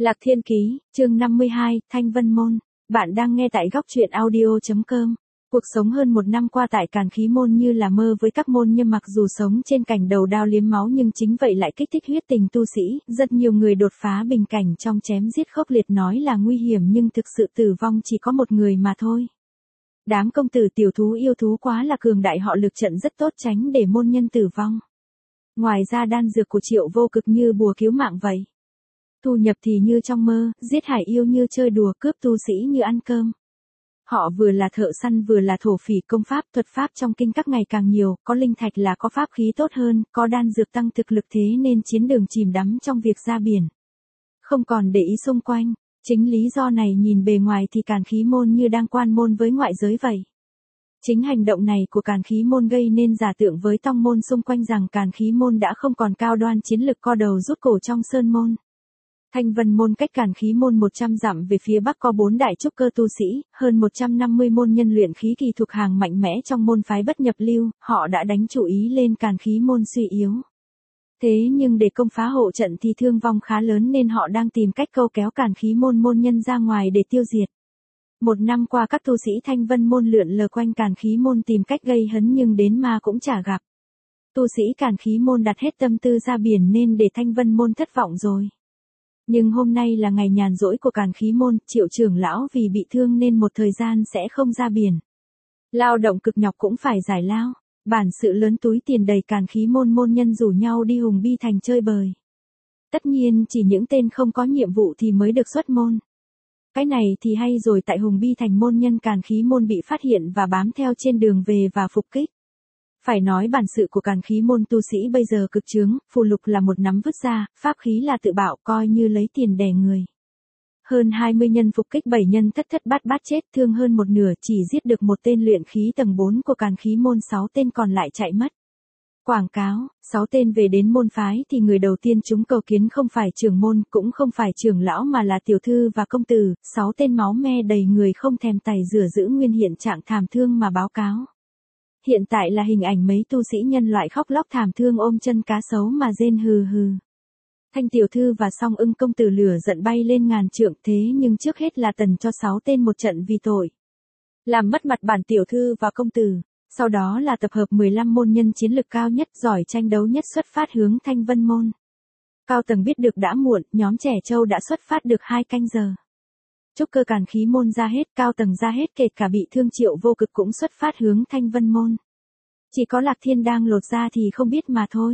Lạc Thiên Ký, chương 52, Thanh Vân Môn. Bạn đang nghe tại góc truyện audio.com. Cuộc sống hơn một năm qua tại Càn Khí Môn như là mơ với các môn nhân, mặc dù sống trên cảnh đầu đao liếm máu nhưng chính vậy lại kích thích huyết tình tu sĩ. Rất nhiều người đột phá bình cảnh trong chém giết khốc liệt, nói là nguy hiểm nhưng thực sự tử vong chỉ có một người mà thôi. Đám công tử tiểu thú yêu thú quá là cường đại, họ lực trận rất tốt tránh để môn nhân tử vong. Ngoài ra đan dược của Triệu Vô Cực như bùa cứu mạng vậy. Thu nhập thì như trong mơ, giết hải yêu như chơi đùa, cướp tu sĩ như ăn cơm. Họ vừa là thợ săn vừa là thổ phỉ, công pháp, thuật pháp trong kinh các ngày càng nhiều, có linh thạch là có pháp khí tốt hơn, có đan dược tăng thực lực, thế nên chiến đường chìm đắm trong việc ra biển. Không còn để ý xung quanh, chính lý do này nhìn bề ngoài thì Càn Khí Môn như đang quan môn với ngoại giới vậy. Chính hành động này của Càn Khí Môn gây nên giả tượng với tông môn xung quanh rằng Càn Khí Môn đã không còn cao đoan chiến lực, co đầu rút cổ trong sơn môn. Thanh Vân Môn cách Càn Khí Môn 100 dặm về phía bắc có 4 đại trúc cơ tu sĩ, hơn 150 môn nhân luyện khí kỳ thuộc hàng mạnh mẽ trong môn phái bất nhập lưu, họ đã đánh chủ ý lên Càn Khí Môn suy yếu. Thế nhưng để công phá hộ trận thì thương vong khá lớn nên họ đang tìm cách câu kéo Càn Khí Môn môn nhân ra ngoài để tiêu diệt. Một năm qua các tu sĩ Thanh Vân Môn lượn lờ quanh Càn Khí Môn tìm cách gây hấn nhưng đến mà cũng chả gặp. Tu sĩ Càn Khí Môn đặt hết tâm tư ra biển nên để Thanh Vân Môn thất vọng rồi. Nhưng hôm nay là ngày nhàn rỗi của Càn Khí Môn, Triệu trưởng lão vì bị thương nên một thời gian sẽ không ra biển. Lao động cực nhọc cũng phải giải lao, bản sự lớn túi tiền đầy, Càn Khí Môn môn nhân rủ nhau đi Hùng Bi Thành chơi bời. Tất nhiên chỉ những tên không có nhiệm vụ thì mới được xuất môn. Cái này thì hay rồi, tại Hùng Bi Thành môn nhân Càn Khí Môn bị phát hiện và bám theo trên đường về và phục kích. Phải nói bản sự của Càn Khí Môn tu sĩ bây giờ cực chướng, phù lục là một nắm vứt ra, pháp khí là tự bạo, coi như lấy tiền đè người. Hơn 20 nhân phục kích 7 nhân thất bát chết, thương hơn một nửa, chỉ giết được một tên luyện khí tầng 4 của Càn Khí Môn, 6 tên còn lại chạy mất. Quảng cáo, 6 tên về đến môn phái thì người đầu tiên chúng cầu kiến không phải trưởng môn, cũng không phải trưởng lão mà là tiểu thư và công tử, 6 tên máu me đầy người không thèm tày rửa giữ nguyên hiện trạng thảm thương mà báo cáo. Hiện tại là hình ảnh mấy tu sĩ nhân loại khóc lóc thảm thương ôm chân cá sấu mà rên hừ hừ. Thanh tiểu thư và Song Ưng công tử lửa giận bay lên ngàn trượng, thế nhưng trước hết là tần cho 6 tên một trận vì tội làm mất mặt bản tiểu thư và công tử. Sau đó là tập hợp 15 môn nhân chiến lực cao nhất, giỏi tranh đấu nhất xuất phát hướng Thanh Vân Môn. Cao tầng biết được đã muộn, nhóm trẻ trâu đã xuất phát được 2 canh giờ. Trúc cơ Càn Khí Môn ra hết, cao tầng ra hết, kể cả bị thương Triệu Vô Cực cũng xuất phát hướng Thanh Vân Môn. Chỉ có Lạc Thiên đang lột ra thì không biết mà thôi.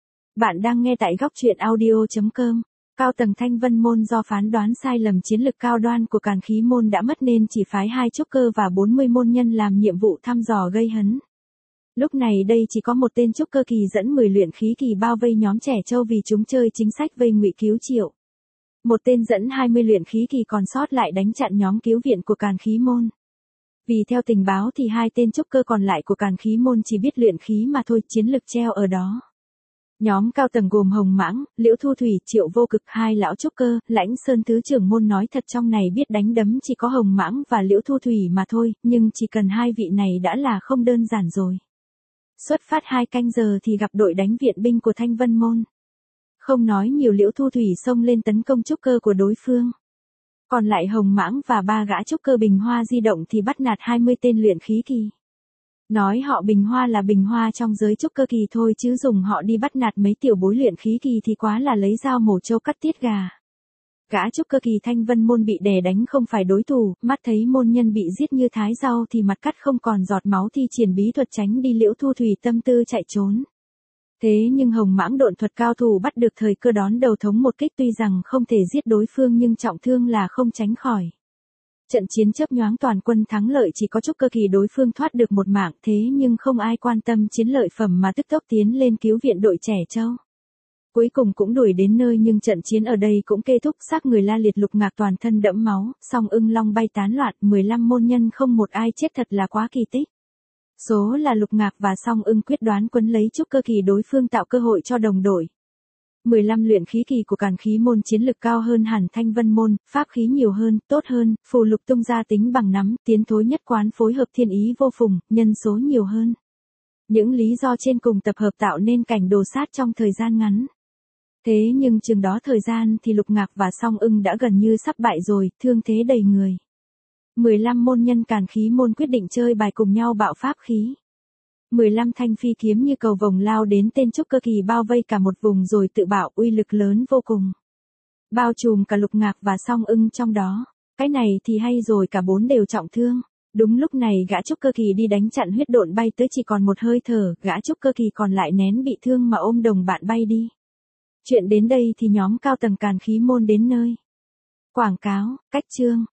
Bạn đang nghe tại góc truyện audio.com. Cao tầng Thanh Vân Môn do phán đoán sai lầm chiến lực cao đoan của Càn Khí Môn đã mất nên chỉ phái 2 trúc cơ và 40 môn nhân làm nhiệm vụ thăm dò gây hấn. Lúc này đây chỉ có một tên trúc cơ kỳ dẫn 10 luyện khí kỳ bao vây nhóm trẻ trâu vì chúng chơi chính sách vây ngụy cứu Triệu. Một tên dẫn 20 luyện khí kỳ còn sót lại đánh chặn nhóm cứu viện của Càn Khí Môn. Vì theo tình báo thì 2 tên trúc cơ còn lại của Càn Khí Môn chỉ biết luyện khí mà thôi, chiến lực treo ở đó. Nhóm cao tầng gồm Hồng Mãng, Liễu Thu Thủy, Triệu Vô Cực, 2 lão trúc cơ, Lãnh Sơn thứ trưởng môn nói thật trong này biết đánh đấm chỉ có Hồng Mãng và Liễu Thu Thủy mà thôi, nhưng chỉ cần 2 vị này đã là không đơn giản rồi. Xuất phát 2 canh giờ thì gặp đội đánh viện binh của Thanh Vân Môn. Không nói nhiều, Liễu Thu Thủy xông lên tấn công trúc cơ của đối phương. Còn lại Hồng Mãng và 3 gã trúc cơ Bình Hoa di động thì bắt nạt 20 tên luyện khí kỳ. Nói họ Bình Hoa là Bình Hoa trong giới trúc cơ kỳ thôi chứ dùng họ đi bắt nạt mấy tiểu bối luyện khí kỳ thì quá là lấy dao mổ trâu cắt tiết gà. Gã trúc cơ kỳ Thanh Vân Môn bị đè đánh không phải đối thủ, mắt thấy môn nhân bị giết như thái rau thì mặt cắt không còn giọt máu thi triển bí thuật tránh đi, Liễu Thu Thủy tâm tư chạy trốn. Thế nhưng Hồng Mãng độn thuật cao thủ bắt được thời cơ đón đầu thống một kích, tuy rằng không thể giết đối phương nhưng trọng thương là không tránh khỏi. Trận chiến chớp nhoáng toàn quân thắng lợi, chỉ có trúc cơ kỳ đối phương thoát được một mạng, thế nhưng không ai quan tâm chiến lợi phẩm mà tức tốc tiến lên cứu viện đội trẻ trâu. Cuối cùng cũng đuổi đến nơi nhưng trận chiến ở đây cũng kết thúc, xác người la liệt lục ngạc toàn thân đẫm máu, Song Ưng long bay tán loạn, 15 môn nhân không một ai chết, thật là quá kỳ tích. Số là lục ngạc và Song Ưng quyết đoán quấn lấy trúc cơ kỳ đối phương tạo cơ hội cho đồng đội. 15 luyện khí kỳ của Càn Khí Môn chiến lực cao hơn hẳn Thanh Vân Môn, pháp khí nhiều hơn, tốt hơn, phù lục tung ra tính bằng nắm, tiến thối nhất quán phối hợp thiên ý vô phùng, nhân số nhiều hơn. Những lý do trên cùng tập hợp tạo nên cảnh đồ sát trong thời gian ngắn. Thế nhưng chừng đó thời gian thì Lục Ngạc và Song Ưng đã gần như sắp bại rồi, thương thế đầy người. 15 môn nhân Càn Khí môn quyết định chơi bài cùng nhau bạo pháp khí. 15 thanh phi kiếm như cầu vồng lao đến tên trúc cơ kỳ bao vây cả một vùng rồi tự bạo uy lực lớn vô cùng. Bao trùm cả Lục Ngạc và Song Ưng trong đó. Cái này thì hay rồi, cả bốn đều trọng thương. Đúng lúc này gã trúc cơ kỳ đi đánh chặn huyết độn bay tới chỉ còn một hơi thở, gã trúc cơ kỳ còn lại nén bị thương mà ôm đồng bạn bay đi. Chuyện đến đây thì nhóm cao tầng Càn Khí môn đến nơi. Quảng cáo, cách chương.